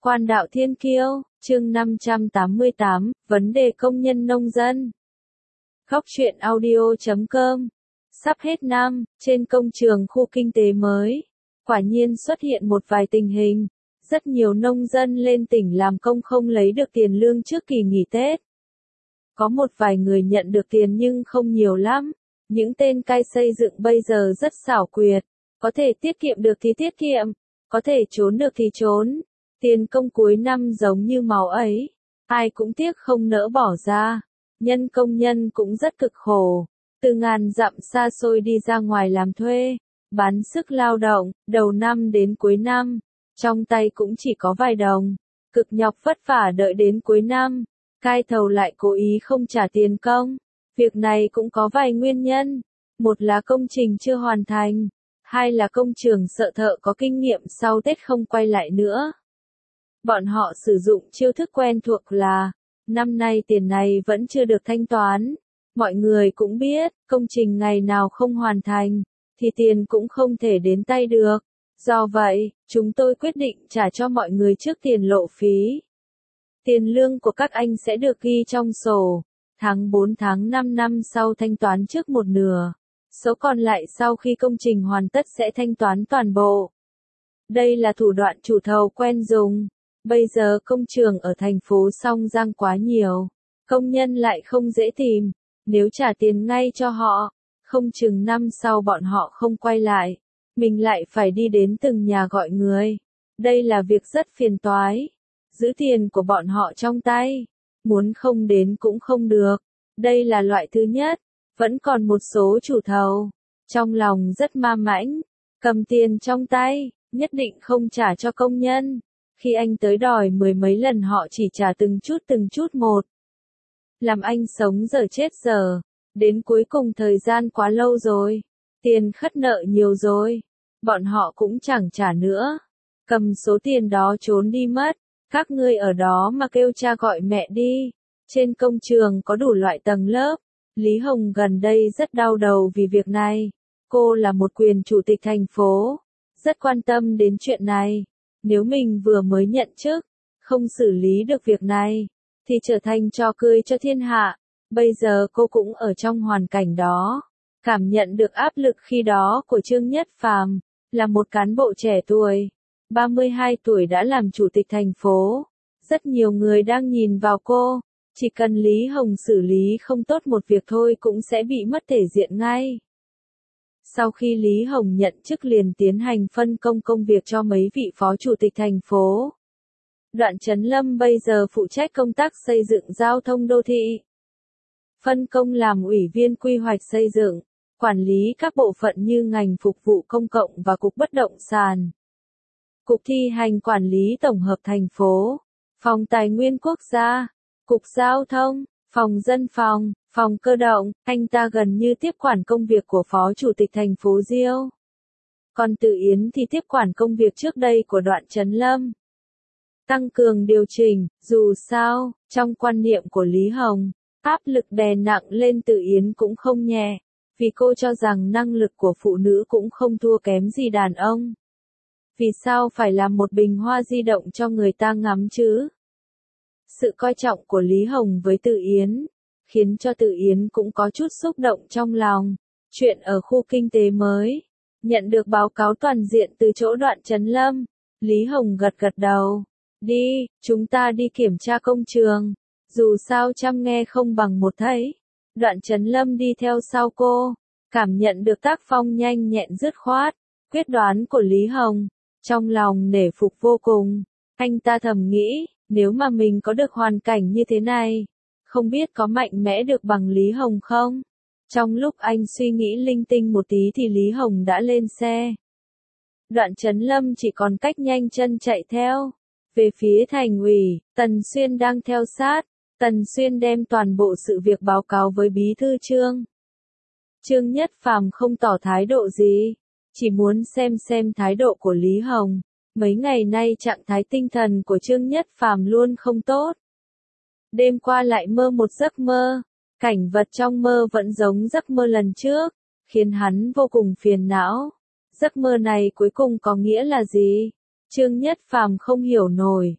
Quan đạo thiên kiêu, chương 588, vấn đề công nhân nông dân. Góc truyện audio.com. Sắp hết năm, trên công trường khu kinh tế mới, quả nhiên xuất hiện một vài tình hình. Rất nhiều nông dân lên tỉnh làm công không lấy được tiền lương trước kỳ nghỉ Tết. Có một vài người nhận được tiền nhưng không nhiều lắm. Những tên cai xây dựng bây giờ rất xảo quyệt. Có thể tiết kiệm được thì tiết kiệm, có thể trốn được thì trốn. Tiền công cuối năm giống như máu ấy, ai cũng tiếc không nỡ bỏ ra. Công nhân cũng rất cực khổ, từ ngàn dặm xa xôi đi ra ngoài làm thuê, bán sức lao động, đầu năm đến cuối năm, trong tay cũng chỉ có vài đồng, cực nhọc vất vả đợi đến cuối năm, cai thầu lại cố ý không trả tiền công. Việc này cũng có vài nguyên nhân, một là công trình chưa hoàn thành, hai là công trường sợ thợ có kinh nghiệm sau Tết không quay lại nữa. Bọn họ sử dụng chiêu thức quen thuộc là, năm nay tiền này vẫn chưa được thanh toán. Mọi người cũng biết, công trình ngày nào không hoàn thành, thì tiền cũng không thể đến tay được. Do vậy, chúng tôi quyết định trả cho mọi người trước tiền lộ phí. Tiền lương của các anh sẽ được ghi trong sổ, tháng 4 tháng 5 năm sau thanh toán trước một nửa. Số còn lại sau khi công trình hoàn tất sẽ thanh toán toàn bộ. Đây là thủ đoạn chủ thầu quen dùng. Bây giờ công trường ở thành phố Song Giang quá nhiều, công nhân lại không dễ tìm, nếu trả tiền ngay cho họ, không chừng năm sau bọn họ không quay lại, mình lại phải đi đến từng nhà gọi người. Đây là việc rất phiền toái, giữ tiền của bọn họ trong tay, muốn không đến cũng không được. Đây là loại thứ nhất, vẫn còn một số chủ thầu, trong lòng rất ma mãnh, cầm tiền trong tay, nhất định không trả cho công nhân. Khi anh tới đòi mười mấy lần họ chỉ trả từng chút một. Làm anh sống giờ chết giờ, đến cuối cùng thời gian quá lâu rồi, tiền khất nợ nhiều rồi, bọn họ cũng chẳng trả nữa. Cầm số tiền đó trốn đi mất, các ngươi ở đó mà kêu cha gọi mẹ đi. Trên công trường có đủ loại tầng lớp, Lý Hồng gần đây rất đau đầu vì việc này. Cô là một quyền chủ tịch thành phố, rất quan tâm đến chuyện này. Nếu mình vừa mới nhận chức, không xử lý được việc này, thì trở thành trò cười cho thiên hạ. Bây giờ cô cũng ở trong hoàn cảnh đó, cảm nhận được áp lực khi đó của Trương Nhất Phàm, là một cán bộ trẻ tuổi, 32 tuổi đã làm chủ tịch thành phố. Rất nhiều người đang nhìn vào cô, chỉ cần Lý Hồng xử lý không tốt một việc thôi cũng sẽ bị mất thể diện ngay. Sau khi Lý Hồng nhận chức liền tiến hành phân công công việc cho mấy vị phó chủ tịch thành phố. Đoạn Chấn Lâm bây giờ phụ trách công tác xây dựng giao thông đô thị. Phân công làm ủy viên quy hoạch xây dựng, quản lý các bộ phận như ngành phục vụ công cộng và cục bất động sản. Cục thi hành quản lý tổng hợp thành phố, phòng tài nguyên quốc gia, cục giao thông, phòng dân phòng, phòng cơ động, anh ta gần như tiếp quản công việc của Phó Chủ tịch thành phố Diêu. Còn Từ Yến thì tiếp quản công việc trước đây của Đoạn Chấn Lâm. Tăng cường điều chỉnh, dù sao, trong quan niệm của Lý Hồng, áp lực đè nặng lên Từ Yến cũng không nhẹ, vì cô cho rằng năng lực của phụ nữ cũng không thua kém gì đàn ông. Vì sao phải làm một bình hoa di động cho người ta ngắm chứ? Sự coi trọng của Lý Hồng với Từ Yến khiến cho Từ Yến cũng có chút xúc động trong lòng. Chuyện ở khu kinh tế mới, nhận được báo cáo toàn diện từ chỗ Đoạn Chấn Lâm, Lý Hồng gật gật đầu. Đi, chúng ta đi kiểm tra công trường. Dù sao trăm nghe không bằng một thấy. Đoạn Chấn Lâm đi theo sau cô, cảm nhận được tác phong nhanh nhẹn dứt khoát, quyết đoán của Lý Hồng, trong lòng nể phục vô cùng. Anh ta thầm nghĩ, nếu mà mình có được hoàn cảnh như thế này, không biết có mạnh mẽ được bằng Lý Hồng không? Trong lúc anh suy nghĩ linh tinh một tí thì Lý Hồng đã lên xe. Đoạn Chấn Lâm chỉ còn cách nhanh chân chạy theo. Về phía thành ủy, Tần Xuyên đang theo sát. Tần Xuyên đem toàn bộ sự việc báo cáo với bí thư Trương. Trương Nhất Phàm không tỏ thái độ gì, chỉ muốn xem thái độ của Lý Hồng. Mấy ngày nay trạng thái tinh thần của Trương Nhất Phàm luôn không tốt. Đêm qua lại mơ một giấc mơ, cảnh vật trong mơ vẫn giống giấc mơ lần trước, khiến hắn vô cùng phiền não. Giấc mơ này cuối cùng có nghĩa là gì? Trương Nhất Phàm không hiểu nổi,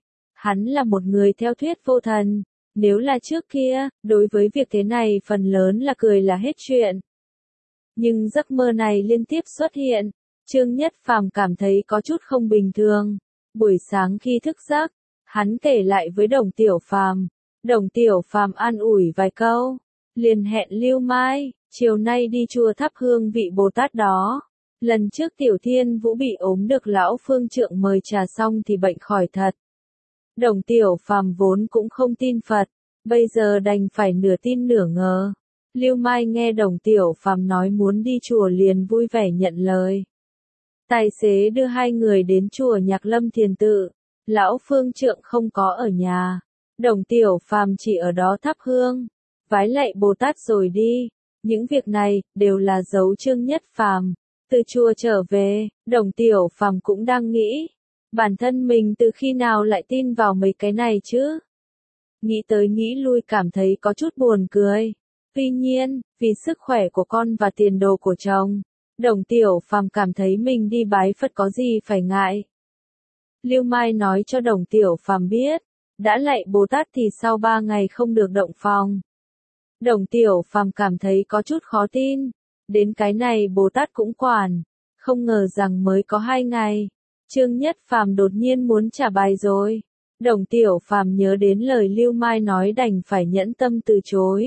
Hắn là một người theo thuyết vô thần, nếu là trước kia, đối với việc thế này phần lớn là cười là hết chuyện. Nhưng giấc mơ này liên tiếp xuất hiện, Trương Nhất Phàm cảm thấy có chút không bình thường. Buổi sáng khi thức giấc, hắn kể lại với Đồng Tiểu Phàm. Đồng Tiểu Phàm an ủi vài câu, liền hẹn Lưu Mai, chiều nay đi chùa thắp hương vị Bồ Tát đó. Lần trước Tiểu Thiên Vũ bị ốm được lão phương trượng mời trà xong thì bệnh khỏi thật. Đồng Tiểu Phàm vốn cũng không tin Phật, bây giờ đành phải nửa tin nửa ngờ. Lưu Mai nghe Đồng Tiểu Phàm nói muốn đi chùa liền vui vẻ nhận lời. Tài xế đưa hai người đến chùa Nhạc Lâm Thiền Tự. Lão phương trượng không có ở nhà. Đồng Tiểu Phàm chỉ ở đó thắp hương, vái lạy Bồ Tát rồi đi. Những việc này đều là dấu Trương Nhất Phàm. Từ chùa trở về, Đồng Tiểu Phàm cũng đang nghĩ, bản thân mình từ khi nào lại tin vào mấy cái này chứ? Nghĩ tới nghĩ lui cảm thấy có chút buồn cười. Tuy nhiên, vì sức khỏe của con và tiền đồ của chồng, Đồng Tiểu Phàm cảm thấy mình đi bái Phật có gì phải ngại. Lưu Mai nói cho Đồng Tiểu Phàm biết, đã lạy Bồ Tát thì sau 3 ngày không được động phòng. Đồng Tiểu Phàm cảm thấy có chút khó tin, đến cái này Bồ Tát cũng quản, không ngờ rằng mới có 2 ngày, Trương Nhất Phàm đột nhiên muốn trả bài rồi. Đồng Tiểu Phàm nhớ đến lời Lưu Mai nói đành phải nhẫn tâm từ chối.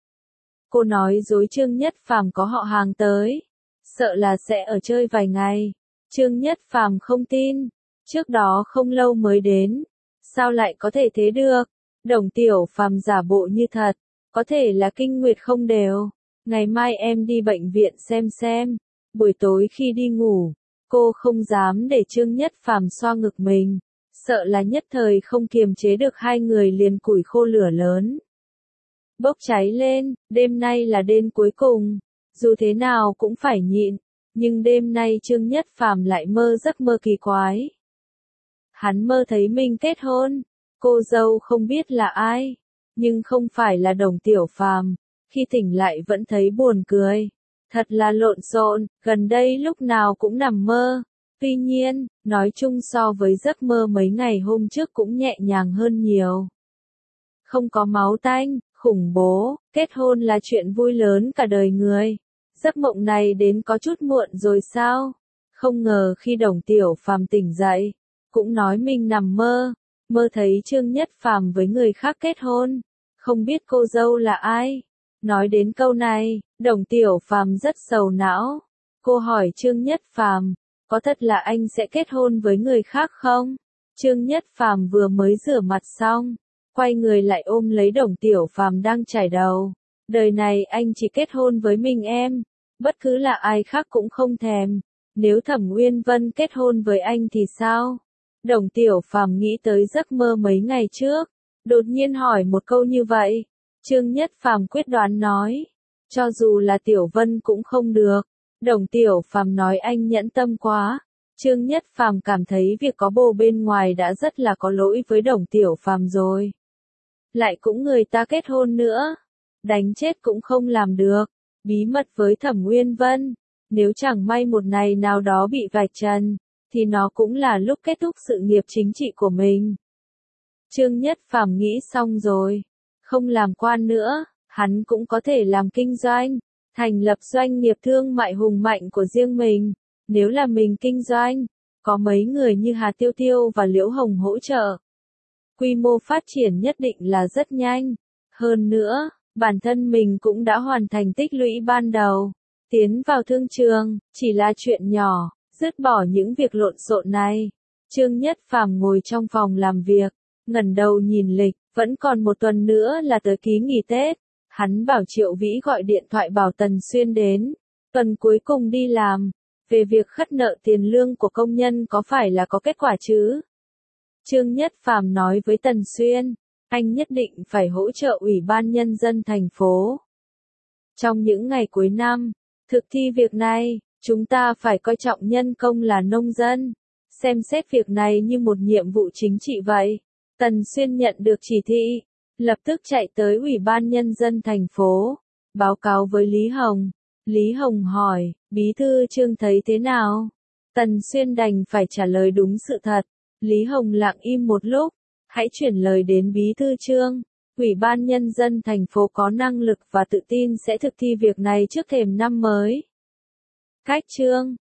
Cô nói dối Trương Nhất Phàm có họ hàng tới, sợ là sẽ ở chơi vài ngày. Trương Nhất Phàm không tin, trước đó không lâu mới đến, sao lại có thể thế được? Đồng Tiểu Phàm giả bộ như thật, có thể là kinh nguyệt không đều. Ngày mai em đi bệnh viện xem. Buổi tối khi đi ngủ, cô không dám để Trương Nhất Phàm xoa ngực mình, sợ là nhất thời không kiềm chế được hai người liền củi khô lửa lớn. Bốc cháy lên, đêm nay là đêm cuối cùng, dù thế nào cũng phải nhịn, nhưng đêm nay Trương Nhất Phàm lại mơ giấc mơ kỳ quái. Hắn mơ thấy mình kết hôn, cô dâu không biết là ai, nhưng không phải là Đồng Tiểu Phàm, khi tỉnh lại vẫn thấy buồn cười. Thật là lộn xộn, gần đây lúc nào cũng nằm mơ. Tuy nhiên, nói chung so với giấc mơ mấy ngày hôm trước cũng nhẹ nhàng hơn nhiều. Không có máu tanh, khủng bố, kết hôn là chuyện vui lớn cả đời người. Giấc mộng này đến có chút muộn rồi sao? Không ngờ khi Đồng Tiểu Phàm tỉnh dậy, cũng nói mình nằm mơ thấy Trương Nhất Phàm với người khác kết hôn, không biết cô dâu là ai. Nói đến câu này, Đồng Tiểu Phàm rất sầu não. Cô hỏi Trương Nhất Phàm, có thật là anh sẽ kết hôn với người khác không? Trương Nhất Phàm vừa mới rửa mặt xong, quay người lại ôm lấy Đồng Tiểu Phàm đang chải đầu. Đời này anh chỉ kết hôn với mình em, bất cứ là ai khác cũng không thèm. Nếu Thẩm Uyên Vân kết hôn với anh thì sao? Đồng Tiểu Phàm nghĩ tới giấc mơ mấy ngày trước, đột nhiên hỏi một câu như vậy. Trương Nhất Phàm quyết đoán nói, cho dù là Tiểu Vân cũng không được. Đồng Tiểu Phàm nói anh nhẫn tâm quá. Trương Nhất Phàm cảm thấy việc có bồ bên ngoài đã rất là có lỗi với Đồng Tiểu Phàm rồi. Lại cũng người ta kết hôn nữa, đánh chết cũng không làm được. Bí mật với Thẩm Uyên Vân, nếu chẳng may một ngày nào đó bị vạch trần, thì nó cũng là lúc kết thúc sự nghiệp chính trị của mình. Trương Nhất Phàm nghĩ xong rồi, không làm quan nữa, hắn cũng có thể làm kinh doanh, thành lập doanh nghiệp thương mại hùng mạnh của riêng mình. Nếu là mình kinh doanh, có mấy người như Hà Tiêu Tiêu và Liễu Hồng hỗ trợ, quy mô phát triển nhất định là rất nhanh. Hơn nữa, bản thân mình cũng đã hoàn thành tích lũy ban đầu, tiến vào thương trường, chỉ là chuyện nhỏ, dứt bỏ những việc lộn xộn này. Trương Nhất Phàm ngồi trong phòng làm việc, ngẩng đầu nhìn lịch, vẫn còn một tuần nữa là tới kỳ nghỉ Tết. Hắn bảo Triệu Vĩ gọi điện thoại bảo Tần Xuyên đến, tuần cuối cùng đi làm, về việc khất nợ tiền lương của công nhân có phải là có kết quả chứ? Trương Nhất Phàm nói với Tần Xuyên, anh nhất định phải hỗ trợ Ủy ban Nhân dân thành phố. Trong những ngày cuối năm, thực thi việc này, chúng ta phải coi trọng nhân công là nông dân, xem xét việc này như một nhiệm vụ chính trị vậy. Tần Xuyên nhận được chỉ thị, lập tức chạy tới Ủy ban Nhân dân thành phố, báo cáo với Lý Hồng. Lý Hồng hỏi, Bí thư Trương thấy thế nào? Tần Xuyên đành phải trả lời đúng sự thật. Lý Hồng lặng im một lúc, Hãy chuyển lời đến Bí thư Trương. Ủy ban Nhân dân thành phố có năng lực và tự tin sẽ thực thi việc này trước thềm năm mới. Cách Trương.